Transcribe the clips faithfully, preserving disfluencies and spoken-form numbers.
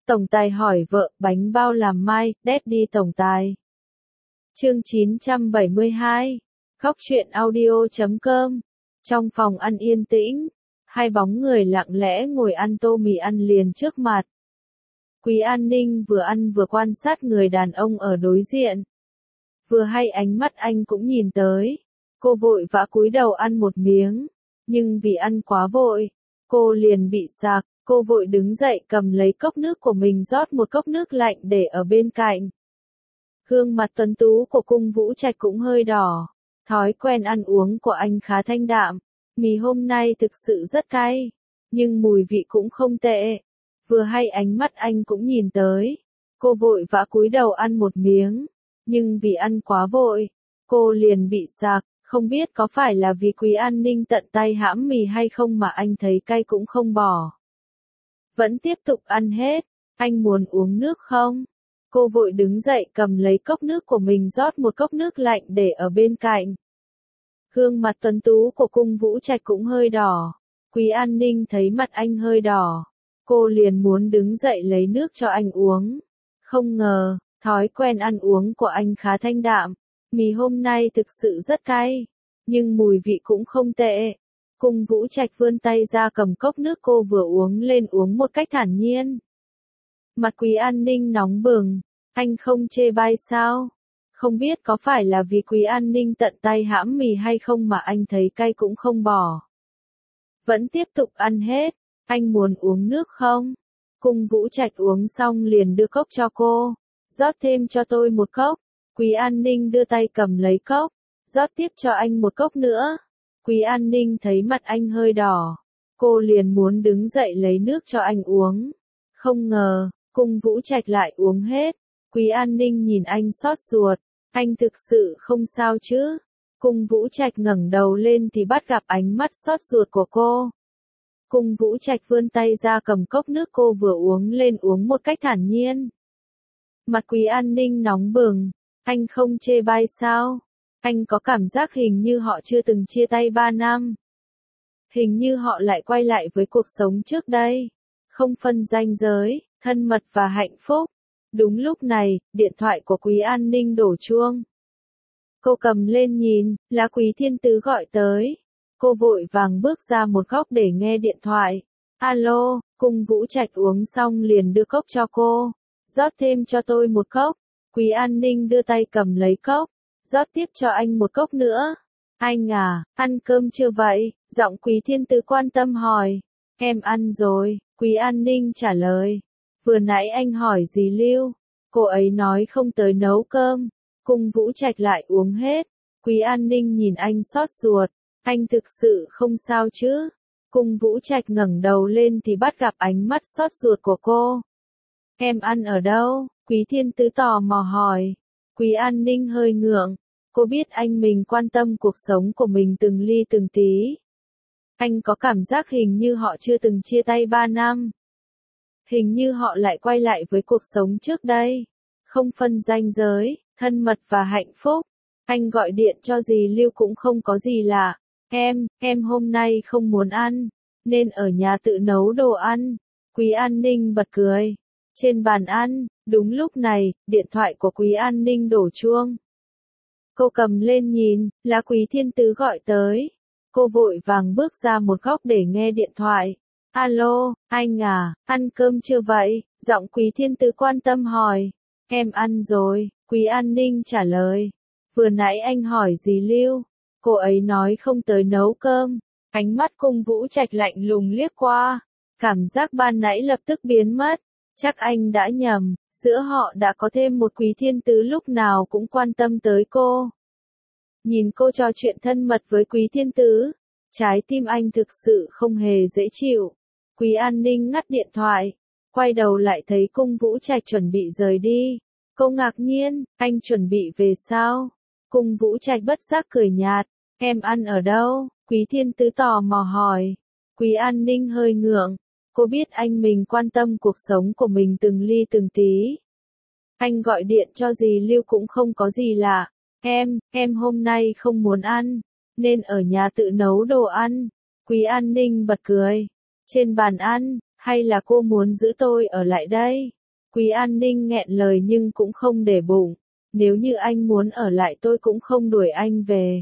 Tổng tài hỏi vợ, bánh bao làm mai, Daddy tổng tài. Chương chín trăm bảy mươi hai. Góc truyện audio chấm com. Trong phòng ăn yên tĩnh, hai bóng người lặng lẽ ngồi ăn tô mì ăn liền trước mặt. Quý An Ninh vừa ăn vừa quan sát người đàn ông ở đối diện. Vừa hay ánh mắt anh cũng nhìn tới. Cô vội vã cúi đầu ăn một miếng. Nhưng vì ăn quá vội, cô liền bị sặc. Cô vội đứng dậy cầm lấy cốc nước của mình rót một cốc nước lạnh để ở bên cạnh. Gương mặt tuấn tú của Cung Vũ Trạch cũng hơi đỏ. Thói quen ăn uống của anh khá thanh đạm. Mì hôm nay thực sự rất cay. Nhưng mùi vị cũng không tệ. Vừa hay ánh mắt anh cũng nhìn tới. Cô vội vã cúi đầu ăn một miếng. Nhưng vì ăn quá vội, cô liền bị sặc. Không biết có phải là vì Quý An Ninh tận tay hãm mì hay không mà anh thấy cay cũng không bỏ. Vẫn tiếp tục ăn hết. Anh muốn uống nước không? Cô vội đứng dậy cầm lấy cốc nước của mình rót một cốc nước lạnh để ở bên cạnh. Gương mặt tuấn tú của Cung Vũ Trạch cũng hơi đỏ. Quý An Ninh thấy mặt anh hơi đỏ. Cô liền muốn đứng dậy lấy nước cho anh uống. Không ngờ, thói quen ăn uống của anh khá thanh đạm. Mì hôm nay thực sự rất cay. Nhưng mùi vị cũng không tệ. Cung Vũ Trạch vươn tay ra cầm cốc nước cô vừa uống lên uống một cách thản nhiên. Mặt Quý An Ninh nóng bừng. Anh không chê bai sao? Không biết có phải là vì Quý An Ninh tận tay hãm mì hay không mà anh thấy cay cũng không bỏ. Vẫn tiếp tục ăn hết. Anh muốn uống nước không? Cung Vũ Trạch uống xong liền đưa cốc cho cô. Rót thêm cho tôi một cốc. Quý An Ninh đưa tay cầm lấy cốc. Rót tiếp cho anh một cốc nữa. Quý An Ninh thấy mặt anh hơi đỏ. Cô liền muốn đứng dậy lấy nước cho anh uống. Không ngờ, Cung Vũ Trạch lại uống hết. Quý An Ninh nhìn anh xót ruột. Anh thực sự không sao chứ? Cung Vũ Trạch ngẩng đầu lên thì bắt gặp ánh mắt xót ruột của cô. Cung Vũ Trạch vươn tay ra cầm cốc nước cô vừa uống lên uống một cách thản nhiên. Mặt Quý An Ninh nóng bừng. Anh không chê bai sao? Anh có cảm giác hình như họ chưa từng chia tay ba năm. Hình như họ lại quay lại với cuộc sống trước đây. Không phân ranh giới, thân mật và hạnh phúc. Đúng lúc này, điện thoại của Quý An Ninh đổ chuông. Cô cầm lên nhìn, là Quý Thiên Tứ gọi tới. Cô vội vàng bước ra một góc để nghe điện thoại. Alo, Cung Vũ Trạch uống xong liền đưa cốc cho cô. Rót thêm cho tôi một cốc. Quý An Ninh đưa tay cầm lấy cốc. Rót tiếp cho anh một cốc nữa. Anh à, ăn cơm chưa vậy? Giọng Quý Thiên Tứ quan tâm hỏi. Em ăn rồi, Quý An Ninh trả lời. Vừa nãy anh hỏi dì Lưu. Cô ấy nói không tới nấu cơm. Cung Vũ Trạch lại uống hết. Quý An Ninh nhìn anh xót ruột. Anh thực sự không sao chứ? Cung Vũ Trạch ngẩng đầu lên thì bắt gặp ánh mắt xót ruột của cô. Em ăn ở đâu? Quý Thiên Tứ tò mò hỏi. Quý An Ninh hơi ngượng. Cô biết anh mình quan tâm cuộc sống của mình từng ly từng tí. Anh có cảm giác hình như họ chưa từng chia tay ba năm. Hình như họ lại quay lại với cuộc sống trước đây. Không phân ranh giới, thân mật và hạnh phúc. Anh gọi điện cho dì Lưu cũng không có gì lạ. Em, em hôm nay không muốn ăn. Nên ở nhà tự nấu đồ ăn. Quý An Ninh bật cười. Trên bàn ăn, đúng lúc này, điện thoại của Quý An Ninh đổ chuông. Cô cầm lên nhìn, là Quý Thiên Tứ gọi tới. Cô vội vàng bước ra một góc để nghe điện thoại. Alo, anh à, ăn cơm chưa vậy? Giọng Quý Thiên Tứ quan tâm hỏi. Em ăn rồi, Quý An Ninh trả lời. Vừa nãy anh hỏi dì Lưu. Cô ấy nói không tới nấu cơm. Ánh mắt Cung Vũ Trạch lạnh lùng liếc qua. Cảm giác ban nãy lập tức biến mất. Chắc anh đã nhầm, giữa họ đã có thêm một Quý Thiên Tứ lúc nào cũng quan tâm tới cô. Nhìn cô trò chuyện thân mật với Quý Thiên Tứ, trái tim anh thực sự không hề dễ chịu. Quý An Ninh ngắt điện thoại, quay đầu lại thấy Cung Vũ Trạch chuẩn bị rời đi. Cô ngạc nhiên, anh chuẩn bị về sao? Cung Vũ Trạch bất giác cười nhạt, em ăn ở đâu? Quý Thiên Tứ tò mò hỏi. Quý An Ninh hơi ngượng. Cô biết anh mình quan tâm cuộc sống của mình từng ly từng tí. Anh gọi điện cho dì Lưu cũng không có gì lạ. Em, em hôm nay không muốn ăn. Nên ở nhà tự nấu đồ ăn. Quý An Ninh bật cười. Trên bàn ăn, hay là cô muốn giữ tôi ở lại đây? Quý An Ninh nghẹn lời nhưng cũng không để bụng. Nếu như anh muốn ở lại tôi cũng không đuổi anh về.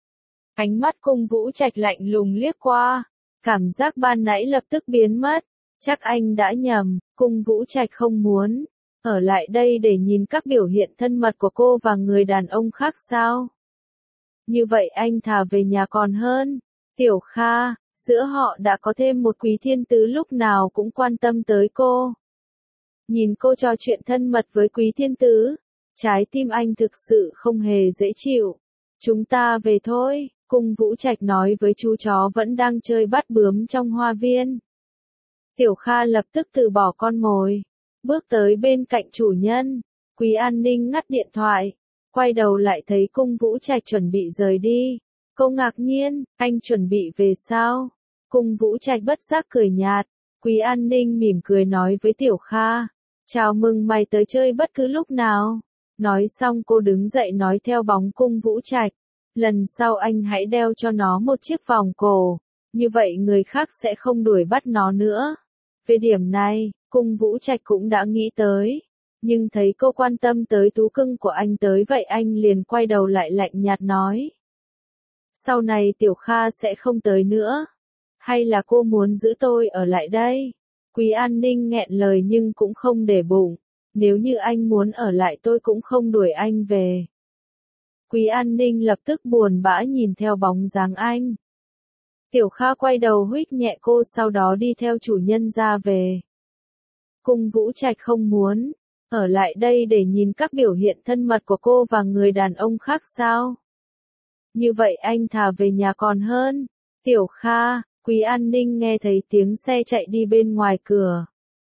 Ánh mắt Cung Vũ Trạch lạnh lùng liếc qua. Cảm giác ban nãy lập tức biến mất. Chắc anh đã nhầm, Cung Vũ Trạch không muốn ở lại đây để nhìn các biểu hiện thân mật của cô và người đàn ông khác sao? Như vậy anh thà về nhà còn hơn. Tiểu Kha, giữa họ đã có thêm một Quý Thiên Tứ lúc nào cũng quan tâm tới cô. Nhìn cô trò chuyện thân mật với Quý Thiên Tứ, trái tim anh thực sự không hề dễ chịu. Chúng ta về thôi, Cung Vũ Trạch nói với chú chó vẫn đang chơi bắt bướm trong hoa viên. Tiểu Kha lập tức từ bỏ con mồi, bước tới bên cạnh chủ nhân. Quý An Ninh ngắt điện thoại, quay đầu lại thấy Cung Vũ Trạch chuẩn bị rời đi. Cô ngạc nhiên, anh chuẩn bị về sao? Cung Vũ Trạch bất giác cười nhạt. Quý An Ninh mỉm cười nói với Tiểu Kha, chào mừng mày tới chơi bất cứ lúc nào. Nói xong cô đứng dậy nói theo bóng Cung Vũ Trạch, lần sau anh hãy đeo cho nó một chiếc vòng cổ, như vậy người khác sẽ không đuổi bắt nó nữa. Về điểm này, Cung Vũ Trạch cũng đã nghĩ tới, nhưng thấy cô quan tâm tới thú cưng của anh tới vậy anh liền quay đầu lại lạnh nhạt nói. Sau này Tiểu Kha sẽ không tới nữa. Hay là cô muốn giữ tôi ở lại đây? Quý An Ninh nghẹn lời nhưng cũng không để bụng. Nếu như anh muốn ở lại tôi cũng không đuổi anh về. Quý An Ninh lập tức buồn bã nhìn theo bóng dáng anh. Tiểu Kha quay đầu huých nhẹ cô sau đó đi theo chủ nhân ra về. Cung Vũ Trạch không muốn ở lại đây để nhìn các biểu hiện thân mật của cô và người đàn ông khác sao? Như vậy anh thà về nhà còn hơn. Tiểu Kha, Quý An Ninh nghe thấy tiếng xe chạy đi bên ngoài cửa.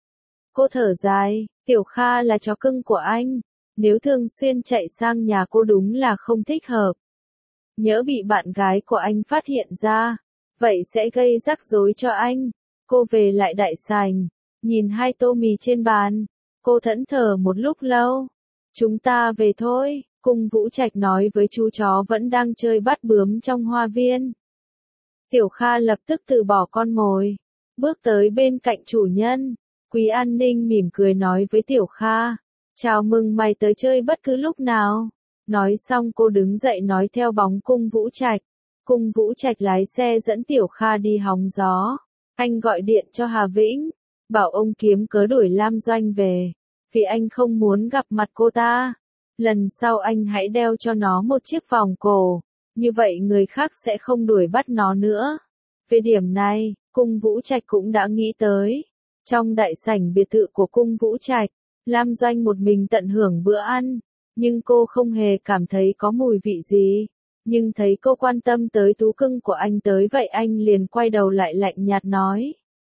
Cô thở dài, Tiểu Kha là chó cưng của anh. Nếu thường xuyên chạy sang nhà cô đúng là không thích hợp. Nhỡ bị bạn gái của anh phát hiện ra, vậy sẽ gây rắc rối cho anh. Cô về lại đại sảnh, nhìn hai tô mì trên bàn. Cô thẫn thờ một lúc lâu. Chúng ta về thôi, Cung Vũ Trạch nói với chú chó vẫn đang chơi bắt bướm trong hoa viên. Tiểu Kha lập tức từ bỏ con mồi, bước tới bên cạnh chủ nhân. Quý An Ninh mỉm cười nói với Tiểu Kha, chào mừng mày tới chơi bất cứ lúc nào. Nói xong cô đứng dậy nói theo bóng Cung Vũ Trạch. Cung Vũ Trạch lái xe dẫn Tiểu Kha đi hóng gió. Anh gọi điện cho Hà Vĩnh, bảo ông kiếm cớ đuổi Lam Doanh về, vì anh không muốn gặp mặt cô ta. Lần sau anh hãy đeo cho nó một chiếc vòng cổ, như vậy người khác sẽ không đuổi bắt nó nữa. Về điểm này, Cung Vũ Trạch cũng đã nghĩ tới. Trong đại sảnh biệt thự của Cung Vũ Trạch, Lam Doanh một mình tận hưởng bữa ăn, nhưng cô không hề cảm thấy có mùi vị gì. Nhưng thấy cô quan tâm tới thú cưng của anh tới vậy anh liền quay đầu lại lạnh nhạt nói.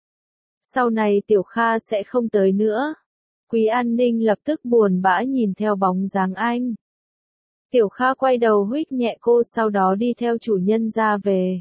Sau này Tiểu Kha sẽ không tới nữa. Quý An Ninh lập tức buồn bã nhìn theo bóng dáng anh. Tiểu Kha quay đầu huých nhẹ cô sau đó đi theo chủ nhân ra về.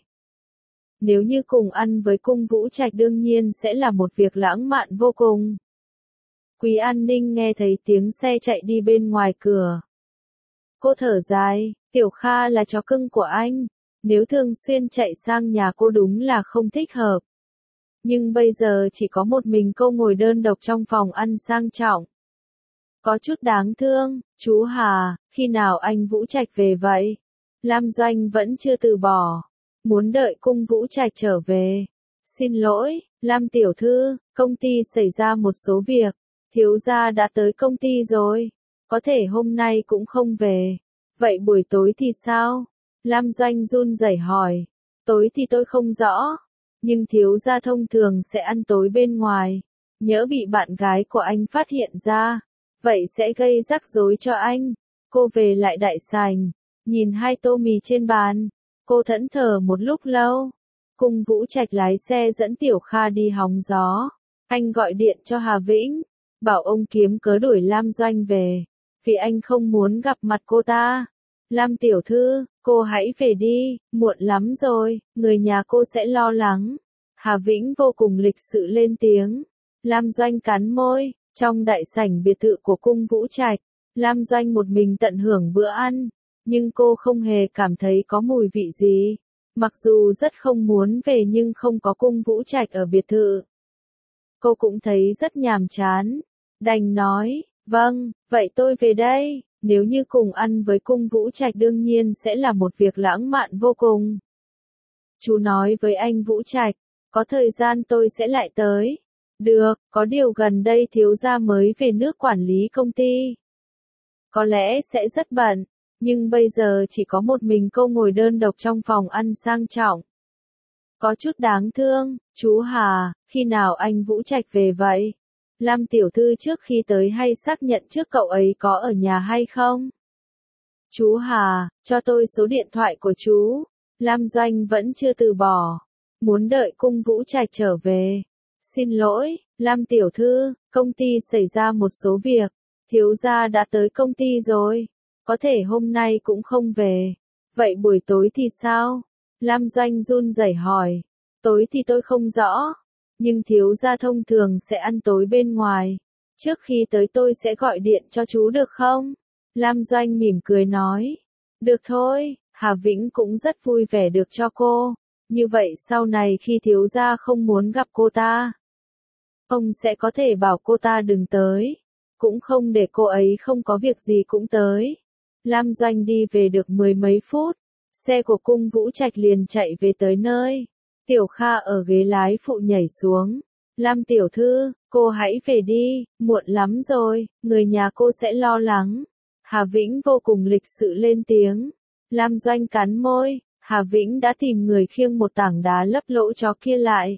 Nếu như cùng ăn với Cung Vũ Trạch đương nhiên sẽ là một việc lãng mạn vô cùng. Quý An Ninh nghe thấy tiếng xe chạy đi bên ngoài cửa. Cô thở dài, Tiểu Kha là chó cưng của anh. Nếu thường xuyên chạy sang nhà cô đúng là không thích hợp. Nhưng bây giờ chỉ có một mình cô ngồi đơn độc trong phòng ăn sang trọng. Có chút đáng thương, chú Hà, khi nào anh Vũ Trạch về vậy? Lam Doanh vẫn chưa từ bỏ. Muốn đợi Cung Vũ Trạch trở về. Xin lỗi, Lam tiểu thư, công ty xảy ra một số việc. Thiếu gia đã tới công ty rồi. Có thể hôm nay cũng không về. Vậy buổi tối thì sao? Lam Doanh run rẩy hỏi. Tối thì tôi không rõ. Nhưng thiếu gia thông thường sẽ ăn tối bên ngoài. Nhỡ bị bạn gái của anh phát hiện ra. Vậy sẽ gây rắc rối cho anh. Cô về lại đại sảnh. Nhìn hai tô mì trên bàn. Cô thẫn thờ một lúc lâu. Cung Vũ Trạch lái xe dẫn Tiểu Kha đi hóng gió. Anh gọi điện cho Hà Vĩnh. Bảo ông kiếm cớ đuổi Lam Doanh về. Vì anh không muốn gặp mặt cô ta. Lam tiểu thư, cô hãy về đi, muộn lắm rồi, người nhà cô sẽ lo lắng. Hà Vĩnh vô cùng lịch sự lên tiếng. Lam Doanh cắn môi, trong đại sảnh biệt thự của Cung Vũ Trạch. Lam Doanh một mình tận hưởng bữa ăn, nhưng cô không hề cảm thấy có mùi vị gì. Mặc dù rất không muốn về nhưng không có Cung Vũ Trạch ở biệt thự. Cô cũng thấy rất nhàm chán. Đành nói, vâng, vậy tôi về đây, nếu như cùng ăn với cung Vũ Trạch đương nhiên sẽ là một việc lãng mạn vô cùng. Chú nói với anh Vũ Trạch, có thời gian tôi sẽ lại tới. Được, có điều gần đây thiếu gia mới về nước quản lý công ty. Có lẽ sẽ rất bận, nhưng bây giờ chỉ có một mình cô ngồi đơn độc trong phòng ăn sang trọng. Có chút đáng thương, chú Hà, khi nào anh Vũ Trạch về vậy? Lam tiểu thư trước khi tới hay xác nhận trước cậu ấy có ở nhà hay không? Chú Hà, cho tôi số điện thoại của chú. Lam Doanh vẫn chưa từ bỏ, muốn đợi cung Vũ Trạch trở về. Xin lỗi, Lam tiểu thư, công ty xảy ra một số việc, thiếu gia đã tới công ty rồi, có thể hôm nay cũng không về. Vậy buổi tối thì sao? Lam Doanh run rẩy hỏi. Tối thì tôi không rõ, nhưng thiếu gia thông thường sẽ ăn tối bên ngoài. Trước khi tới tôi sẽ gọi điện cho chú được không? Lam Doanh mỉm cười nói. Được thôi, Hà Vĩnh cũng rất vui vẻ được cho cô. Như vậy sau này khi thiếu gia không muốn gặp cô ta, ông sẽ có thể bảo cô ta đừng tới. Cũng không để cô ấy không có việc gì cũng tới. Lam Doanh đi về được mười mấy phút, xe của cung Vũ Trạch liền chạy về tới nơi. Tiểu Kha ở ghế lái phụ nhảy xuống. Lam tiểu thư, cô hãy về đi, muộn lắm rồi, người nhà cô sẽ lo lắng. Hà Vĩnh vô cùng lịch sự lên tiếng. Lam Doanh cắn môi, Hà Vĩnh đã tìm người khiêng một tảng đá lấp lỗ chó kia lại.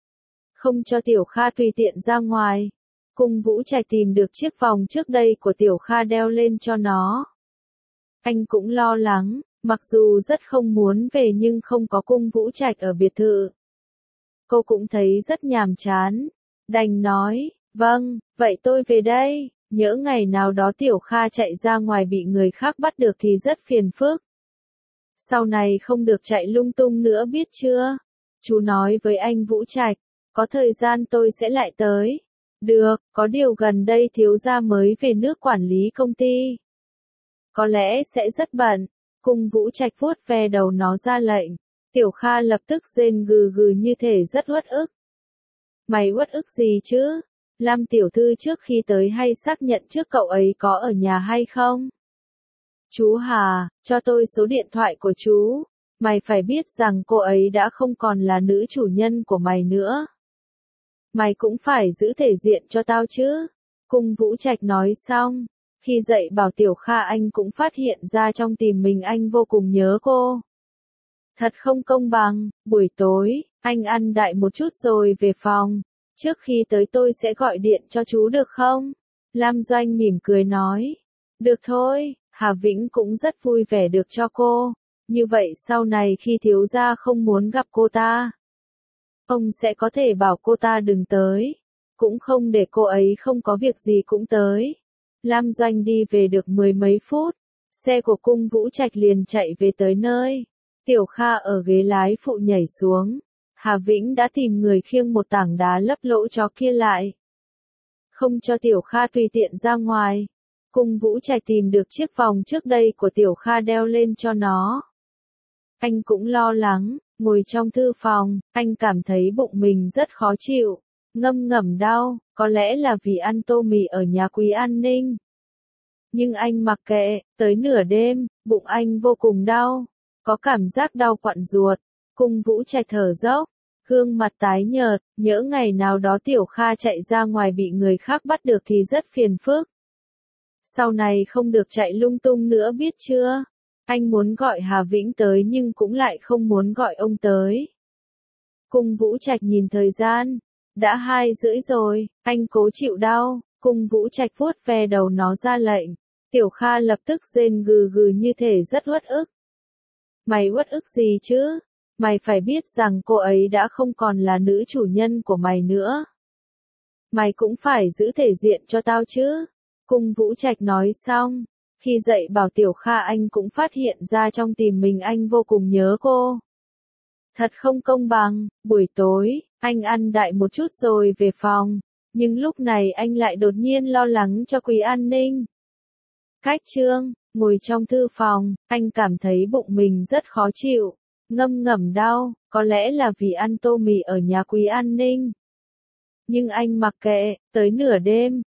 Không cho Tiểu Kha tùy tiện ra ngoài. Cung Vũ Trạch tìm được chiếc vòng trước đây của Tiểu Kha đeo lên cho nó. Anh cũng lo lắng, mặc dù rất không muốn về nhưng không có cung Vũ Trạch ở biệt thự. Cô cũng thấy rất nhàm chán. Đành nói, vâng, vậy tôi về đây, nhỡ ngày nào đó Tiểu Kha chạy ra ngoài bị người khác bắt được thì rất phiền phức. Sau này không được chạy lung tung nữa biết chưa? Chú nói với anh Vũ Trạch, có thời gian tôi sẽ lại tới. Được, có điều gần đây thiếu gia mới về nước quản lý công ty. Có lẽ sẽ rất bận. Cung Vũ Trạch vuốt ve đầu nó ra lệnh. Tiểu Kha lập tức rên gừ gừ như thể rất uất ức. Mày uất ức gì chứ? Lam tiểu thư trước khi tới hay xác nhận trước cậu ấy có ở nhà hay không? Chú Hà, cho tôi số điện thoại của chú. Mày phải biết rằng cô ấy đã không còn là nữ chủ nhân của mày nữa. Mày cũng phải giữ thể diện cho tao chứ. Cung Vũ Trạch nói xong. Khi dậy bảo Tiểu Kha anh cũng phát hiện ra trong tim mình anh vô cùng nhớ cô. Thật không công bằng, buổi tối, anh ăn đại một chút rồi về phòng. Trước khi tới tôi sẽ gọi điện cho chú được không? Lam Doanh mỉm cười nói. Được thôi, Hà Vĩnh cũng rất vui vẻ được cho cô. Như vậy sau này khi thiếu gia không muốn gặp cô ta, ông sẽ có thể bảo cô ta đừng tới. Cũng không để cô ấy không có việc gì cũng tới. Lam Doanh đi về được mười mấy phút, xe của cung Vũ Trạch liền chạy về tới nơi. Tiểu Kha ở ghế lái phụ nhảy xuống. Hà Vĩnh đã tìm người khiêng một tảng đá lấp lỗ chó kia lại. Không cho Tiểu Kha tùy tiện ra ngoài. Cung Vũ Trạch tìm được chiếc vòng trước đây của Tiểu Kha đeo lên cho nó. Anh cũng lo lắng, ngồi trong thư phòng, anh cảm thấy bụng mình rất khó chịu. Ngâm ngẩm đau, có lẽ là vì ăn tô mì ở nhà Quý An Ninh. Nhưng anh mặc kệ, tới nửa đêm, bụng anh vô cùng đau, có cảm giác đau quặn ruột. Cung Vũ Trạch thở dốc, gương mặt tái nhợt, nhỡ ngày nào đó Tiểu Kha chạy ra ngoài bị người khác bắt được thì rất phiền phức. Sau này không được chạy lung tung nữa biết chưa? Anh muốn gọi Hà Vĩnh tới nhưng cũng lại không muốn gọi ông tới. Cung Vũ Trạch nhìn thời gian. Đã hai rưỡi rồi, anh cố chịu đau. Cung Vũ Trạch vuốt ve đầu nó ra lệnh. Tiểu Kha lập tức rên gừ gừ như thể rất uất ức. Mày uất ức gì chứ? Mày phải biết rằng cô ấy đã không còn là nữ chủ nhân của mày nữa. Mày cũng phải giữ thể diện cho tao chứ. Cung Vũ Trạch nói xong. Khi dậy bảo Tiểu Kha anh cũng phát hiện ra trong tim mình anh vô cùng nhớ cô. Thật không công bằng, buổi tối, anh ăn đại một chút rồi về phòng. Nhưng lúc này anh lại đột nhiên lo lắng cho Quý An Ninh. Cách Trương, ngồi trong thư phòng, anh cảm thấy bụng mình rất khó chịu. Ngâm ngẩm đau, có lẽ là vì ăn tô mì ở nhà Quý An Ninh. Nhưng anh mặc kệ, tới nửa đêm,